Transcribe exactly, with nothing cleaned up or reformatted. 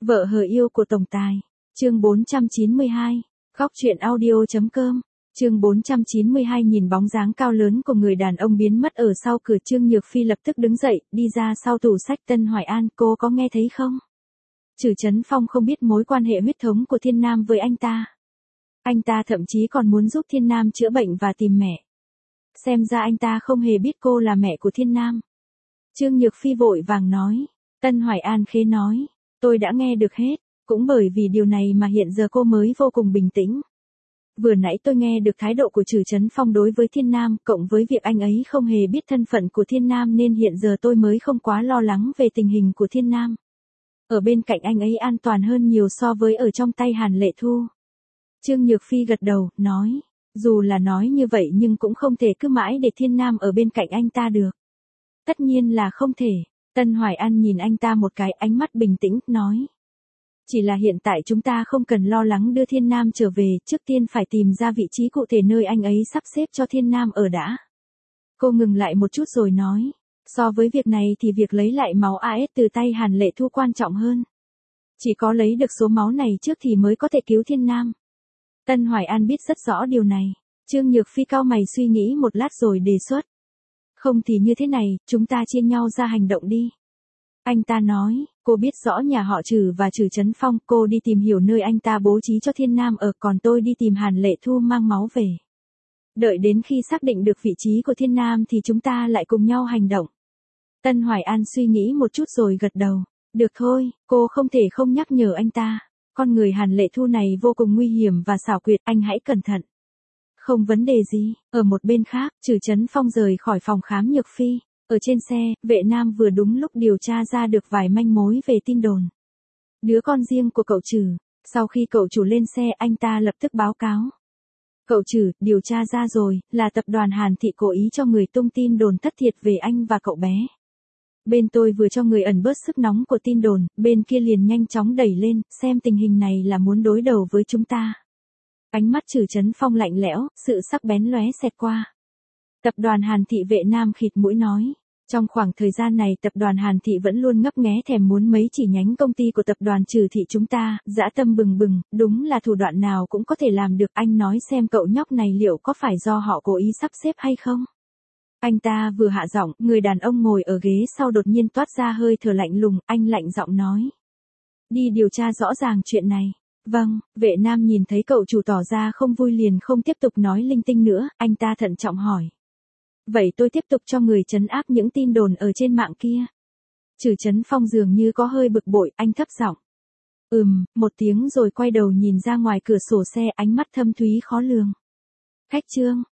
Vợ hờ yêu của tổng tài. Chương bốn trăm chín mươi hai. Góc truyện audio.com. Chương bốn trăm chín mươi hai nhìn bóng dáng cao lớn của người đàn ông biến mất ở sau cửa, Trương Nhược Phi lập tức đứng dậy, đi ra sau tủ sách. Tân Hoài An, cô có nghe thấy không? Trử Chấn Phong không biết mối quan hệ huyết thống của Thiên Nam với anh ta. Anh ta thậm chí còn muốn giúp Thiên Nam chữa bệnh và tìm mẹ. Xem ra anh ta không hề biết cô là mẹ của Thiên Nam. Trương Nhược Phi vội vàng nói. Tân Hoài An khẽ nói. Tôi đã nghe được hết, cũng bởi vì điều này mà hiện giờ cô mới vô cùng bình tĩnh. Vừa nãy tôi nghe được thái độ của Trử Chấn Phong đối với Thiên Nam, cộng với việc anh ấy không hề biết thân phận của Thiên Nam nên hiện giờ tôi mới không quá lo lắng về tình hình của Thiên Nam. Ở bên cạnh anh ấy an toàn hơn nhiều so với ở trong tay Hàn Lệ Thu. Trương Nhược Phi gật đầu, nói. Dù là nói như vậy nhưng cũng không thể cứ mãi để Thiên Nam ở bên cạnh anh ta được. Tất nhiên là không thể. Tân Hoài An nhìn anh ta một cái, ánh mắt bình tĩnh, nói. Chỉ là hiện tại chúng ta không cần lo lắng đưa Thiên Nam trở về, trước tiên phải tìm ra vị trí cụ thể nơi anh ấy sắp xếp cho Thiên Nam ở đã. Cô ngừng lại một chút rồi nói. So với việc này thì việc lấy lại máu a ét từ tay Hàn Lệ Thu quan trọng hơn. Chỉ có lấy được số máu này trước thì mới có thể cứu Thiên Nam. Tân Hoài An biết rất rõ điều này. Trương Nhược Phi cau mày suy nghĩ một lát rồi đề xuất. Không thì như thế này, chúng ta chia nhau ra hành động đi. Anh ta nói, cô biết rõ nhà họ Trử và Trử Chấn Phong, cô đi tìm hiểu nơi anh ta bố trí cho Thiên Nam ở, còn tôi đi tìm Hàn Lệ Thu mang máu về. Đợi đến khi xác định được vị trí của Thiên Nam thì chúng ta lại cùng nhau hành động. Tân Hoài An suy nghĩ một chút rồi gật đầu. Được thôi, cô không thể không nhắc nhở anh ta. Con người Hàn Lệ Thu này vô cùng nguy hiểm và xảo quyệt, anh hãy cẩn thận. Không vấn đề gì. Ở một bên khác, Trử Chấn Phong rời khỏi phòng khám Nhược Phi. Ở trên xe, vệ nam vừa đúng lúc điều tra ra được vài manh mối về tin đồn. Đứa con riêng của cậu Trử. Sau khi cậu chủ lên xe, anh ta lập tức báo cáo. Cậu Trử, điều tra ra rồi, là tập đoàn Hàn Thị cố ý cho người tung tin đồn thất thiệt về anh và cậu bé. Bên tôi vừa cho người ẩn bớt sức nóng của tin đồn, bên kia liền nhanh chóng đẩy lên, xem tình hình này là muốn đối đầu với chúng ta. Ánh mắt Trử Chấn Phong lạnh lẽo, sự sắc bén lóe xẹt qua. Tập đoàn Hàn Thị vệ nam khịt mũi nói. Trong khoảng thời gian này tập đoàn Hàn Thị vẫn luôn ngấp nghé thèm muốn mấy chỉ nhánh công ty của tập đoàn Trử Thị chúng ta, dã tâm bừng bừng, đúng là thủ đoạn nào cũng có thể làm được. Anh nói xem cậu nhóc này liệu có phải do họ cố ý sắp xếp hay không? Anh ta vừa hạ giọng, người đàn ông ngồi ở ghế sau đột nhiên toát ra hơi thở lạnh lùng, anh lạnh giọng nói. Đi điều tra rõ ràng chuyện này. Vâng, vệ nam nhìn thấy cậu chủ tỏ ra không vui liền không tiếp tục nói linh tinh nữa, anh ta thận trọng hỏi. Vậy tôi tiếp tục cho người trấn áp những tin đồn ở trên mạng kia. Trử Chấn Phong dường như có hơi bực bội, anh thấp giọng. Ừm, một tiếng rồi quay đầu nhìn ra ngoài cửa sổ xe, ánh mắt thâm thúy khó lường. Khách Trương,